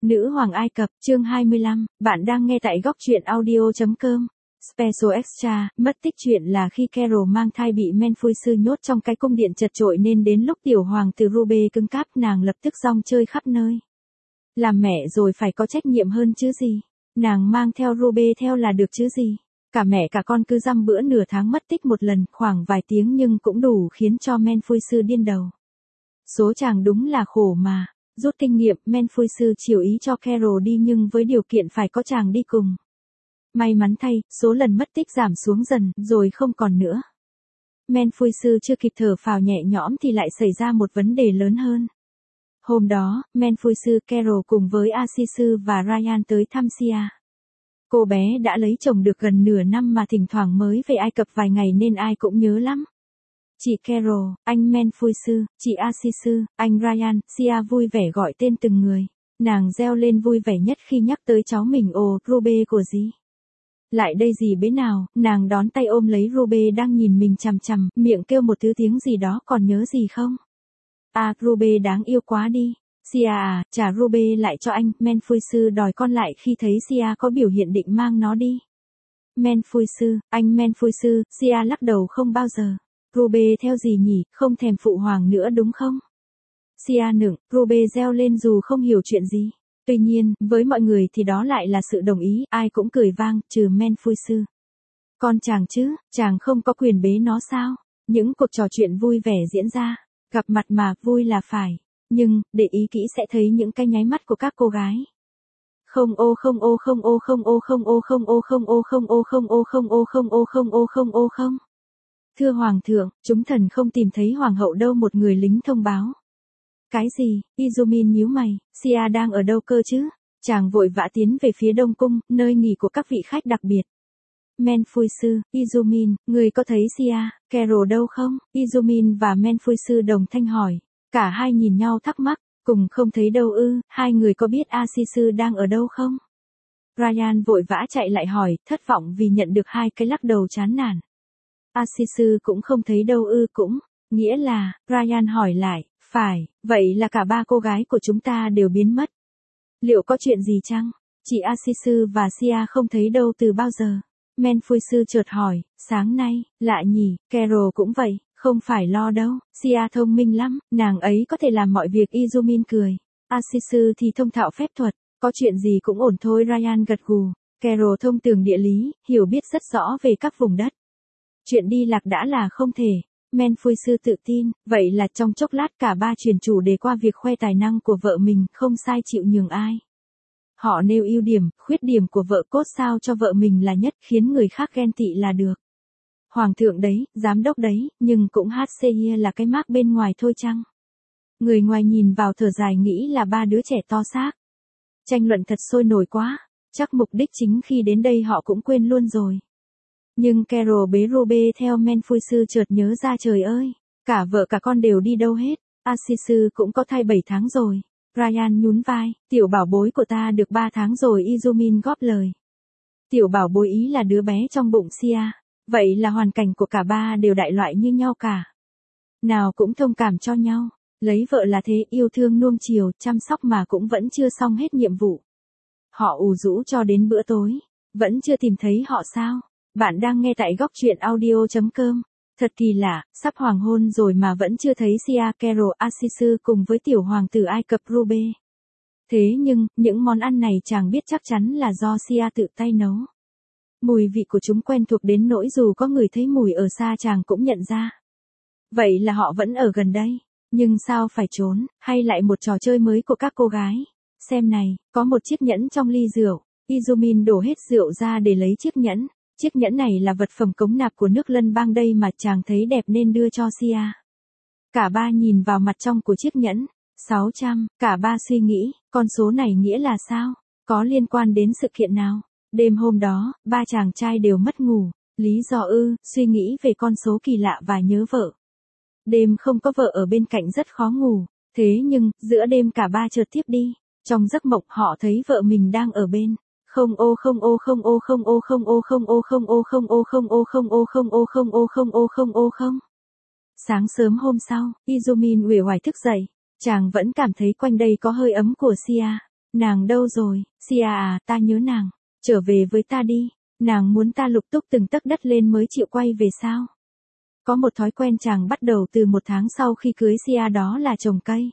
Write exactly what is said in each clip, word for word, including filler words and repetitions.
Nữ hoàng Ai Cập, chương hai mươi lăm, bạn đang nghe tại góc truyện audio chấm com. Special Extra, mất tích chuyện là khi Carol mang thai bị Menfuy sư nhốt trong cái cung điện chật chội nên đến lúc tiểu hoàng tử Ruby cứng cáp nàng lập tức rong chơi khắp nơi. Làm mẹ rồi phải có trách nhiệm hơn chứ gì. Nàng mang theo Ruby theo là được chứ gì. Cả mẹ cả con cứ dăm bữa nửa tháng mất tích một lần khoảng vài tiếng nhưng cũng đủ khiến cho Menfuy sư điên đầu. Số chàng đúng là khổ mà. Rút kinh nghiệm, Menfuy sư chiều ý cho Carol đi nhưng với điều kiện phải có chàng đi cùng. May mắn thay, số lần mất tích giảm xuống dần, rồi không còn nữa. Menfuy sư chưa kịp thở phào nhẹ nhõm thì lại xảy ra một vấn đề lớn hơn. Hôm đó, Menfuy sư Carol cùng với Asisu và Ryan tới thăm Sia. Cô bé đã lấy chồng được gần nửa năm mà thỉnh thoảng mới về Ai Cập vài ngày nên ai cũng nhớ lắm. Chị Carol, anh Menfuy sư, chị Asisu, anh Ryan, Sia vui vẻ gọi tên từng người. Nàng reo lên vui vẻ nhất khi nhắc tới cháu mình. Ồ, Ruby của gì? Lại đây gì bế nào, nàng đón tay ôm lấy Ruby đang nhìn mình chằm chằm, miệng kêu một thứ tiếng gì đó còn nhớ gì không? À, Ruby đáng yêu quá đi. Sia à, trả Ruby lại cho anh, Menfuy sư đòi con lại khi thấy Sia có biểu hiện định mang nó đi. Menfuy sư, anh Menfuy sư, Sia lắc đầu không bao giờ. Ruby theo gì nhỉ, không thèm phụ hoàng nữa đúng không? Sia nựng, Ruby reo lên dù không hiểu chuyện gì. Tuy nhiên, với mọi người thì đó lại là sự đồng ý, ai cũng cười vang, trừ Menfuy sư. Con chàng chứ, chàng không có quyền bế nó sao? Những cuộc trò chuyện vui vẻ diễn ra, gặp mặt mà, vui là phải. Nhưng, để ý kỹ sẽ thấy những cái nháy mắt của các cô gái. Không ô không ô không ô không ô không ô không ô không ô không ô không ô không ô không ô không ô không ô không. Thưa Hoàng thượng, chúng thần không tìm thấy Hoàng hậu đâu, một người lính thông báo. Cái gì, Izumin nhíu mày, Sia đang ở đâu cơ chứ? Chàng vội vã tiến về phía Đông Cung, nơi nghỉ của các vị khách đặc biệt. Menfuy sư, Izumin, người có thấy Sia, Carol đâu không? Izumin và Menfuy sư đồng thanh hỏi. Cả hai nhìn nhau thắc mắc, cùng không thấy đâu ư, hai người có biết Asisu đang ở đâu không? Ryan vội vã chạy lại hỏi, thất vọng vì nhận được hai cái lắc đầu chán nản. Asisu cũng không thấy đâu ư cũng, nghĩa là, Ryan hỏi lại, phải, vậy là cả ba cô gái của chúng ta đều biến mất. Liệu có chuyện gì chăng? Chị Asisu và Sia không thấy đâu từ bao giờ? Menfuy sư chợt hỏi, sáng nay, lạ nhỉ, Carol cũng vậy, không phải lo đâu, Sia thông minh lắm, nàng ấy có thể làm mọi việc. Izumin cười. Asisu thì thông thạo phép thuật, có chuyện gì cũng ổn thôi. Ryan gật gù. Carol thông tường địa lý, hiểu biết rất rõ về các vùng đất. Chuyện đi lạc đã là không thể. Menfuy sư tự tin, vậy là trong chốc lát cả ba chuyển chủ đề qua việc khoe tài năng của vợ mình, không sai chịu nhường ai. Họ nêu ưu điểm, khuyết điểm của vợ cốt sao cho vợ mình là nhất, khiến người khác ghen tị là được. Hoàng thượng đấy, giám đốc đấy, nhưng cũng hát xê i là cái mác bên ngoài thôi chăng? Người ngoài nhìn vào thở dài nghĩ là ba đứa trẻ to xác. Tranh luận thật sôi nổi quá, chắc mục đích chính khi đến đây họ cũng quên luôn rồi. Nhưng Carol bế Ruby theo. Menfuy sư chợt nhớ ra, trời ơi, cả vợ cả con đều đi đâu hết. Asisu cũng có thai bảy tháng rồi. Ryan nhún vai, tiểu bảo bối của ta được ba tháng rồi. Izumin góp lời. Tiểu bảo bối ý là đứa bé trong bụng Sia. Vậy là hoàn cảnh của cả ba đều đại loại như nhau cả. Nào cũng thông cảm cho nhau. Lấy vợ là thế, yêu thương nuông chiều, chăm sóc mà cũng vẫn chưa xong hết nhiệm vụ. Họ ù rũ cho đến bữa tối. Vẫn chưa tìm thấy họ sao? Bạn đang nghe tại góc truyện audio chấm com. Thật kỳ lạ, sắp hoàng hôn rồi mà vẫn chưa thấy Sia, Carol, Asisu cùng với tiểu hoàng tử Ai Cập Ruby. Thế nhưng, những món ăn này chàng biết chắc chắn là do Sia tự tay nấu. Mùi vị của chúng quen thuộc đến nỗi dù có người thấy mùi ở xa chàng cũng nhận ra. Vậy là họ vẫn ở gần đây. Nhưng sao phải trốn, hay lại một trò chơi mới của các cô gái? Xem này, có một chiếc nhẫn trong ly rượu. Izumin đổ hết rượu ra để lấy chiếc nhẫn. Chiếc nhẫn này là vật phẩm cống nạp của nước Lân Bang đây mà chàng thấy đẹp nên đưa cho Sia. Cả ba nhìn vào mặt trong của chiếc nhẫn. sáu trăm, cả ba suy nghĩ, con số này nghĩa là sao? Có liên quan đến sự kiện nào? Đêm hôm đó, ba chàng trai đều mất ngủ. Lý do ư, suy nghĩ về con số kỳ lạ và nhớ vợ. Đêm không có vợ ở bên cạnh rất khó ngủ. Thế nhưng, giữa đêm cả ba chợt tiếp đi. Trong giấc mộng họ thấy vợ mình đang ở bên. Không ô không ô không ô không ô không ô không ô không ô không ô không ô không ô không ô không ô không ô không ô không. Sáng sớm hôm sau, Izumin uể oải thức dậy. Chàng vẫn cảm thấy quanh đây có hơi ấm của Sia. Nàng đâu rồi, Sia à, ta nhớ nàng, trở về với ta đi, nàng muốn ta lục túc từng tấc đất lên mới chịu quay về sao? Có một thói quen chàng bắt đầu từ một tháng sau khi cưới Sia, đó là trồng cây.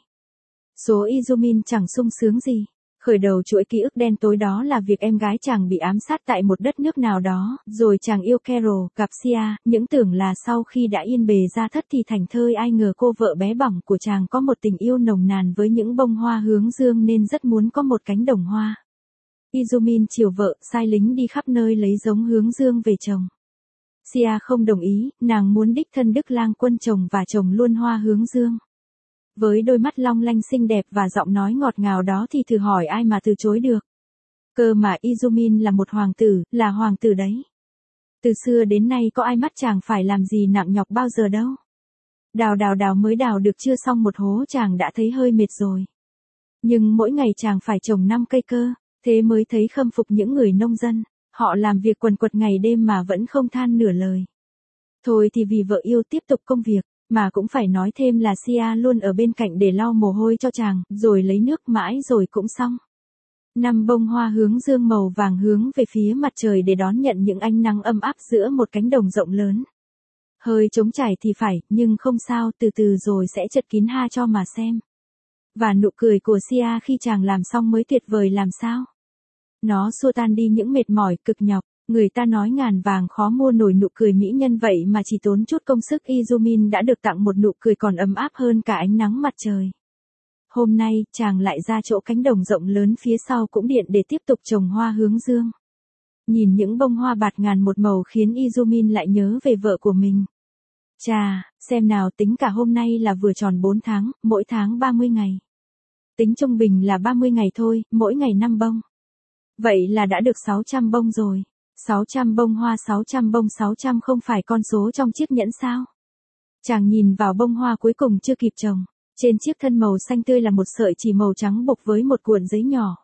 Số Izumin chẳng sung sướng gì. Khởi đầu chuỗi ký ức đen tối đó là việc em gái chàng bị ám sát tại một đất nước nào đó, rồi chàng yêu Carol, gặp Sia, những tưởng là sau khi đã yên bề gia thất thì thành thơi, ai ngờ cô vợ bé bỏng của chàng có một tình yêu nồng nàn với những bông hoa hướng dương nên rất muốn có một cánh đồng hoa. Izumin chiều vợ, sai lính đi khắp nơi lấy giống hướng dương về trồng. Sia không đồng ý, nàng muốn đích thân Đức Lang Quân trồng và trồng luôn hoa hướng dương. Với đôi mắt long lanh xinh đẹp và giọng nói ngọt ngào đó thì thử hỏi ai mà từ chối được. Cơ mà Izumin là một hoàng tử, là hoàng tử đấy. Từ xưa đến nay có ai mắt chàng phải làm gì nặng nhọc bao giờ đâu. Đào đào đào mới đào được chưa xong một hố chàng đã thấy hơi mệt rồi. Nhưng mỗi ngày chàng phải trồng năm cây cơ, thế mới thấy khâm phục những người nông dân. Họ làm việc quần quật ngày đêm mà vẫn không than nửa lời. Thôi thì vì vợ yêu tiếp tục công việc, mà cũng phải nói thêm là Sia luôn ở bên cạnh để lau mồ hôi cho chàng, rồi lấy nước mãi rồi cũng xong. Năm bông hoa hướng dương màu vàng hướng về phía mặt trời để đón nhận những ánh nắng ấm áp giữa một cánh đồng rộng lớn. Hơi trống trải thì phải, nhưng không sao, từ từ rồi sẽ chật kín ha cho mà xem. Và nụ cười của Sia khi chàng làm xong mới tuyệt vời làm sao. Nó xua tan đi những mệt mỏi, cực nhọc. Người ta nói ngàn vàng khó mua nổi nụ cười mỹ nhân, vậy mà chỉ tốn chút công sức Izumin đã được tặng một nụ cười còn ấm áp hơn cả ánh nắng mặt trời. Hôm nay, chàng lại ra chỗ cánh đồng rộng lớn phía sau cũng điện để tiếp tục trồng hoa hướng dương. Nhìn những bông hoa bạt ngàn một màu khiến Izumin lại nhớ về vợ của mình. Chà, xem nào, tính cả hôm nay là vừa tròn bốn tháng, mỗi tháng ba mươi ngày. Tính trung bình là ba mươi ngày thôi, mỗi ngày năm bông. Vậy là đã được sáu trăm bông rồi. sáu trăm bông hoa, sáu trăm bông, sáu trăm không phải con số trong chiếc nhẫn sao? Chàng nhìn vào bông hoa cuối cùng chưa kịp trồng. Trên chiếc thân màu xanh tươi là một sợi chỉ màu trắng buộc với một cuộn giấy nhỏ.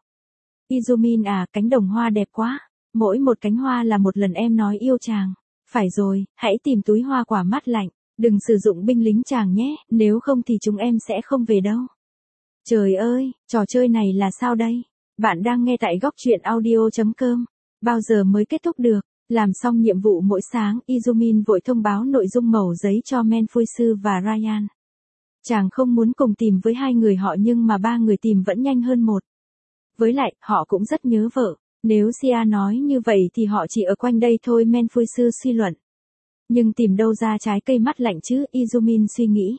Izumin à, cánh đồng hoa đẹp quá. Mỗi một cánh hoa là một lần em nói yêu chàng. Phải rồi, hãy tìm túi hoa quả mát lạnh. Đừng sử dụng binh lính chàng nhé, nếu không thì chúng em sẽ không về đâu. Trời ơi, trò chơi này là sao đây? Bạn đang nghe tại góc truyện audio chấm com. Bao giờ mới kết thúc được? Làm xong nhiệm vụ mỗi sáng, Izumin vội thông báo nội dung mẩu giấy cho Menfuisu và Ryan. Chàng không muốn cùng tìm với hai người họ nhưng mà ba người tìm vẫn nhanh hơn một. Với lại, họ cũng rất nhớ vợ. Nếu Sia nói như vậy thì họ chỉ ở quanh đây thôi, Menfuisu suy luận. Nhưng tìm đâu ra trái cây mát lạnh chứ, Izumin suy nghĩ.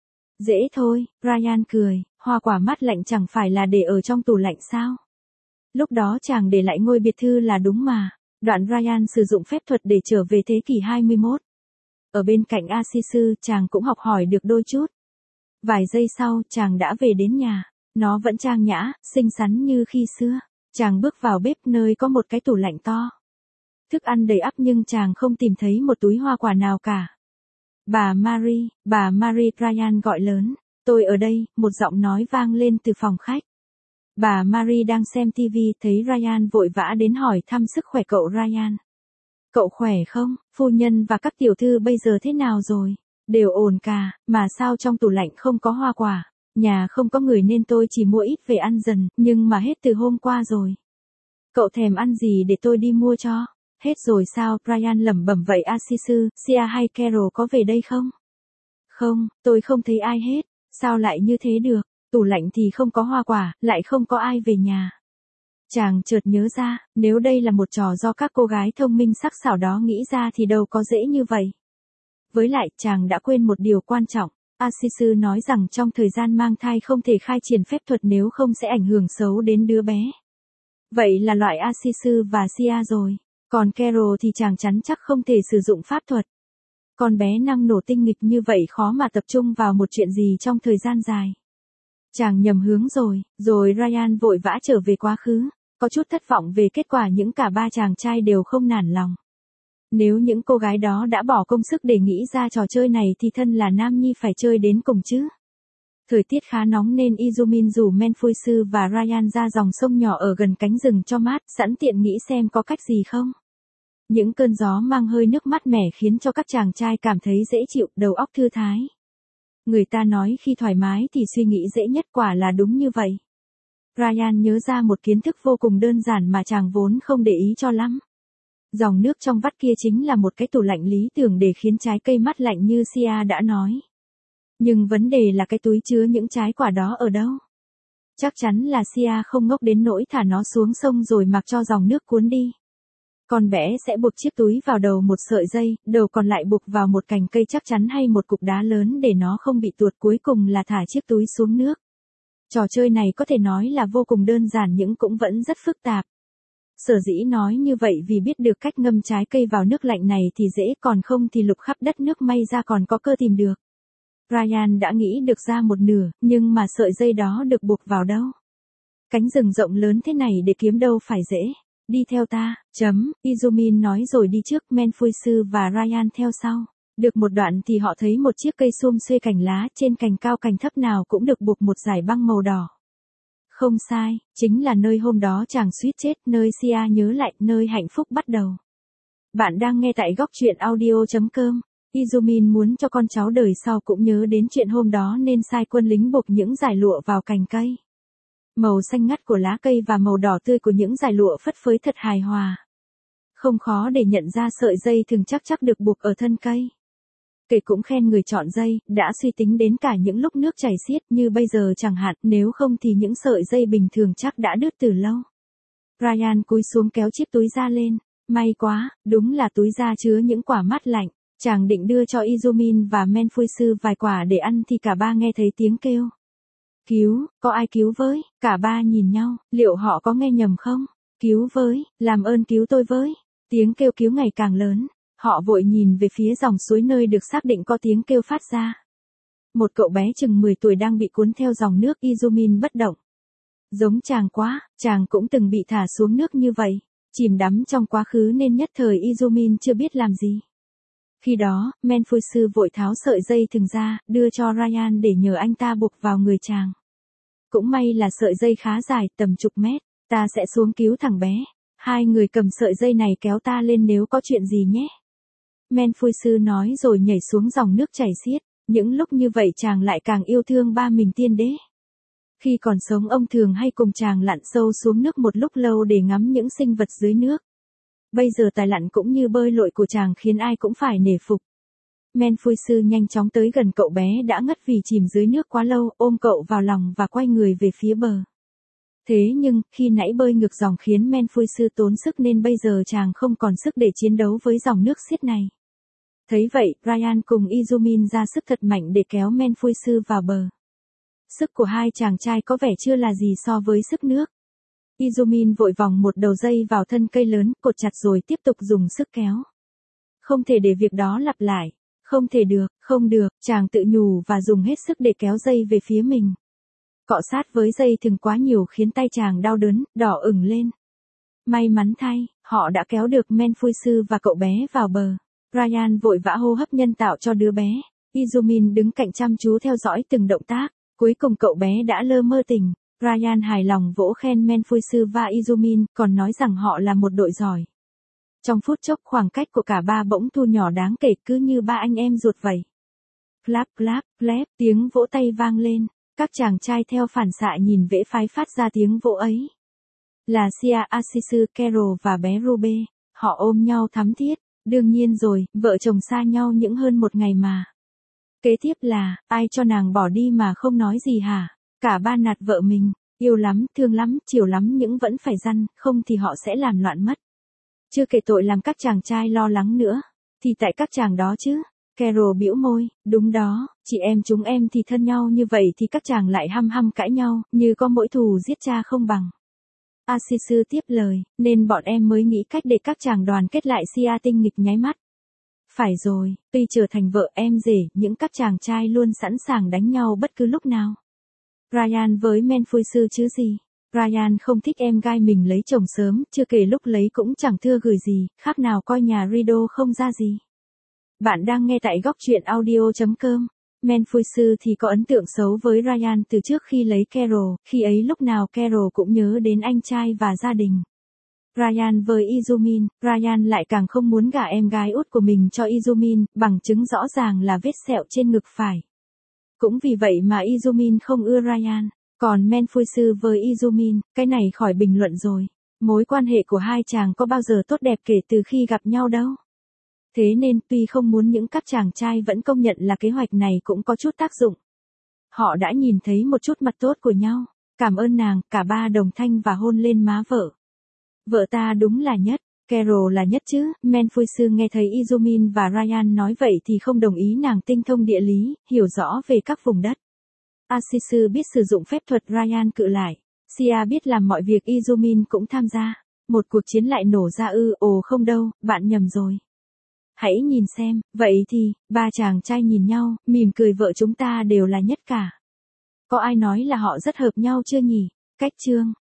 Dễ thôi, Ryan cười, hoa quả mát lạnh chẳng phải là để ở trong tủ lạnh sao? Lúc đó chàng để lại ngôi biệt thư là đúng mà. Đoạn Ryan sử dụng phép thuật để trở về thế kỷ hai mươi mốt. Ở bên cạnh Asisu, chàng cũng học hỏi được đôi chút. Vài giây sau, chàng đã về đến nhà. Nó vẫn trang nhã, xinh xắn như khi xưa. Chàng bước vào bếp nơi có một cái tủ lạnh to. Thức ăn đầy ắp nhưng chàng không tìm thấy một túi hoa quả nào cả. Bà Marie, bà Marie, Ryan gọi lớn. Tôi ở đây, một giọng nói vang lên từ phòng khách. Bà Marie đang xem ti vi, thấy Ryan vội vã đến hỏi thăm sức khỏe cậu Ryan. Cậu khỏe không, phu nhân và các tiểu thư bây giờ thế nào rồi? Đều ổn cả, mà sao trong tủ lạnh không có hoa quả? Nhà không có người nên tôi chỉ mua ít về ăn dần, nhưng mà hết từ hôm qua rồi. Cậu thèm ăn gì để tôi đi mua cho? Hết rồi sao? Ryan lẩm bẩm. Vậy Asisu, Sia hay Carol có về đây không? Không, tôi không thấy ai hết. Sao lại như thế được? Tủ lạnh thì không có hoa quả, lại không có ai về nhà. Chàng chợt nhớ ra, nếu đây là một trò do các cô gái thông minh sắc sảo đó nghĩ ra thì đâu có dễ như vậy. Với lại, chàng đã quên một điều quan trọng. Asisu nói rằng trong thời gian mang thai không thể khai triển phép thuật nếu không sẽ ảnh hưởng xấu đến đứa bé. Vậy là loại Asisu và Sia rồi. Còn Carol thì chàng chắn chắc không thể sử dụng pháp thuật. Con bé năng nổ tinh nghịch như vậy khó mà tập trung vào một chuyện gì trong thời gian dài. Chàng nhầm hướng rồi, rồi Ryan vội vã trở về quá khứ, có chút thất vọng về kết quả những cả ba chàng trai đều không nản lòng. Nếu những cô gái đó đã bỏ công sức để nghĩ ra trò chơi này thì thân là nam nhi phải chơi đến cùng chứ. Thời tiết khá nóng nên Izumin rủ Menfuisu và Ryan ra dòng sông nhỏ ở gần cánh rừng cho mát, sẵn tiện nghĩ xem có cách gì không. Những cơn gió mang hơi nước mát mẻ khiến cho các chàng trai cảm thấy dễ chịu, đầu óc thư thái. Người ta nói khi thoải mái thì suy nghĩ dễ nhất, quả là đúng như vậy. Ryan nhớ ra một kiến thức vô cùng đơn giản mà chàng vốn không để ý cho lắm. Dòng nước trong vắt kia chính là một cái tủ lạnh lý tưởng để khiến trái cây mát lạnh như Sia đã nói. Nhưng vấn đề là cái túi chứa những trái quả đó ở đâu? Chắc chắn là Sia không ngốc đến nỗi thả nó xuống sông rồi mặc cho dòng nước cuốn đi. Con bé sẽ buộc chiếc túi vào đầu một sợi dây, đầu còn lại buộc vào một cành cây chắc chắn hay một cục đá lớn để nó không bị tuột, cuối cùng là thả chiếc túi xuống nước. Trò chơi này có thể nói là vô cùng đơn giản nhưng cũng vẫn rất phức tạp. Sở dĩ nói như vậy vì biết được cách ngâm trái cây vào nước lạnh này thì dễ, còn không thì lục khắp đất nước may ra còn có cơ tìm được. Ryan đã nghĩ được ra một nửa, nhưng mà sợi dây đó được buộc vào đâu? Cánh rừng rộng lớn thế này để kiếm đâu phải dễ. Đi theo ta, chấm, Izumin nói rồi đi trước, Menfuisu và Ryan theo sau. Được một đoạn thì họ thấy một chiếc cây sum xuê cành lá, trên cành cao cành thấp nào cũng được buộc một dải băng màu đỏ. Không sai, chính là nơi hôm đó chàng suýt chết, nơi Sia nhớ lại, nơi hạnh phúc bắt đầu. Bạn đang nghe tại góc truyện audio chấm com. Izumin muốn cho con cháu đời sau cũng nhớ đến chuyện hôm đó nên sai quân lính buộc những dải lụa vào cành cây. Màu xanh ngắt của lá cây và màu đỏ tươi của những dải lụa phất phới thật hài hòa. Không khó để nhận ra sợi dây thường chắc chắc được buộc ở thân cây. Kể cũng khen người chọn dây, đã suy tính đến cả những lúc nước chảy xiết như bây giờ chẳng hạn, nếu không thì những sợi dây bình thường chắc đã đứt từ lâu. Ryan cúi xuống kéo chiếc túi da lên, may quá, đúng là túi da chứa những quả mát lạnh. Chàng định đưa cho Izumin và Menfuisu vài quả để ăn thì cả ba nghe thấy tiếng kêu. Cứu, có ai cứu với? Cả ba nhìn nhau, liệu họ có nghe nhầm không? Cứu với, làm ơn cứu tôi với. Tiếng kêu cứu ngày càng lớn, họ vội nhìn về phía dòng suối nơi được xác định có tiếng kêu phát ra. Một cậu bé chừng mười tuổi đang bị cuốn theo dòng nước, Izumin bất động. Giống chàng quá, chàng cũng từng bị thả xuống nước như vậy, chìm đắm trong quá khứ nên nhất thời Izumin chưa biết làm gì. Khi đó, Menfuisu vội tháo sợi dây thừng ra, đưa cho Ryan để nhờ anh ta buộc vào người chàng. Cũng may là sợi dây khá dài, tầm chục mét, ta sẽ xuống cứu thằng bé. Hai người cầm sợi dây này kéo ta lên nếu có chuyện gì nhé. Menfuisu nói rồi nhảy xuống dòng nước chảy xiết, những lúc như vậy chàng lại càng yêu thương ba mình tiên đế. Khi còn sống ông thường hay cùng chàng lặn sâu xuống nước một lúc lâu để ngắm những sinh vật dưới nước. Bây giờ tài lặn cũng như bơi lội của chàng khiến ai cũng phải nể phục. Menfuisu nhanh chóng tới gần cậu bé đã ngất vì chìm dưới nước quá lâu, ôm cậu vào lòng và quay người về phía bờ. Thế nhưng, khi nãy bơi ngược dòng khiến Menfuisu tốn sức nên bây giờ chàng không còn sức để chiến đấu với dòng nước xiết này. Thấy vậy, Ryan cùng Izumin ra sức thật mạnh để kéo Menfuisu vào bờ. Sức của hai chàng trai có vẻ chưa là gì so với sức nước. Izumin vội vòng một đầu dây vào thân cây lớn, cột chặt rồi tiếp tục dùng sức kéo. Không thể để việc đó lặp lại. Không thể được, không được, chàng tự nhủ và dùng hết sức để kéo dây về phía mình. Cọ sát với dây thừng quá nhiều khiến tay chàng đau đớn, đỏ ửng lên. May mắn thay, họ đã kéo được Menfuisu và cậu bé vào bờ. Ryan vội vã hô hấp nhân tạo cho đứa bé. Izumin đứng cạnh chăm chú theo dõi từng động tác. Cuối cùng cậu bé đã lơ mơ tỉnh. Ryan hài lòng vỗ khen Menfuisu và Izumin, còn nói rằng họ là một đội giỏi. Trong phút chốc khoảng cách của cả ba bỗng thu nhỏ đáng kể, cứ như ba anh em ruột vậy. Clap clap, clap, tiếng vỗ tay vang lên. Các chàng trai theo phản xạ nhìn vẽ phái phát ra tiếng vỗ ấy. Là Sia, Asisu, Carol và bé Ruby. Họ ôm nhau thắm thiết. Đương nhiên rồi, vợ chồng xa nhau những hơn một ngày mà. Kế tiếp là, ai cho nàng bỏ đi mà không nói gì hả? Cả ba nạt vợ mình, yêu lắm, thương lắm, chiều lắm nhưng vẫn phải răn, không thì họ sẽ làm loạn mất. Chưa kể tội làm các chàng trai lo lắng nữa, thì tại các chàng đó chứ. Carol bĩu môi, đúng đó, chị em chúng em thì thân nhau như vậy thì các chàng lại hăm hăm cãi nhau, như có mỗi thù giết cha không bằng. Asisu tiếp lời, nên bọn em mới nghĩ cách để các chàng đoàn kết lại. Sia tinh nghịch nháy mắt. Phải rồi, tuy trở thành vợ em rể, những các chàng trai luôn sẵn sàng đánh nhau bất cứ lúc nào. Ryan với Menfuisu chứ gì. Ryan không thích em gái mình lấy chồng sớm, chưa kể lúc lấy cũng chẳng thưa gửi gì, khác nào coi nhà Rido không ra gì. Bạn đang nghe tại góc truyện audio chấm com. Menfuisu thì có ấn tượng xấu với Ryan từ trước khi lấy Carol, khi ấy lúc nào Carol cũng nhớ đến anh trai và gia đình. Ryan với Izumin, Ryan lại càng không muốn gả em gái út của mình cho Izumin, bằng chứng rõ ràng là vết sẹo trên ngực phải. Cũng vì vậy mà Izumin không ưa Ryan. Còn Menfuisu với Izumin, cái này khỏi bình luận rồi. Mối quan hệ của hai chàng có bao giờ tốt đẹp kể từ khi gặp nhau đâu. Thế nên tuy không muốn những các chàng trai vẫn công nhận là kế hoạch này cũng có chút tác dụng. Họ đã nhìn thấy một chút mặt tốt của nhau. Cảm ơn nàng, cả ba đồng thanh và hôn lên má vợ. Vợ ta đúng là nhất, Carol là nhất chứ. Menfuisu nghe thấy Izumin và Ryan nói vậy thì không đồng ý, nàng tinh thông địa lý, hiểu rõ về các vùng đất. Asisu biết sử dụng phép thuật, Ryan cự lại. Sia biết làm mọi việc, Izumin cũng tham gia. Một cuộc chiến lại nổ ra ư? Ồ không đâu, bạn nhầm rồi. Hãy nhìn xem, vậy thì, ba chàng trai nhìn nhau, mỉm cười, vợ chúng ta đều là nhất cả. Có ai nói là họ rất hợp nhau chưa nhỉ? Cách chương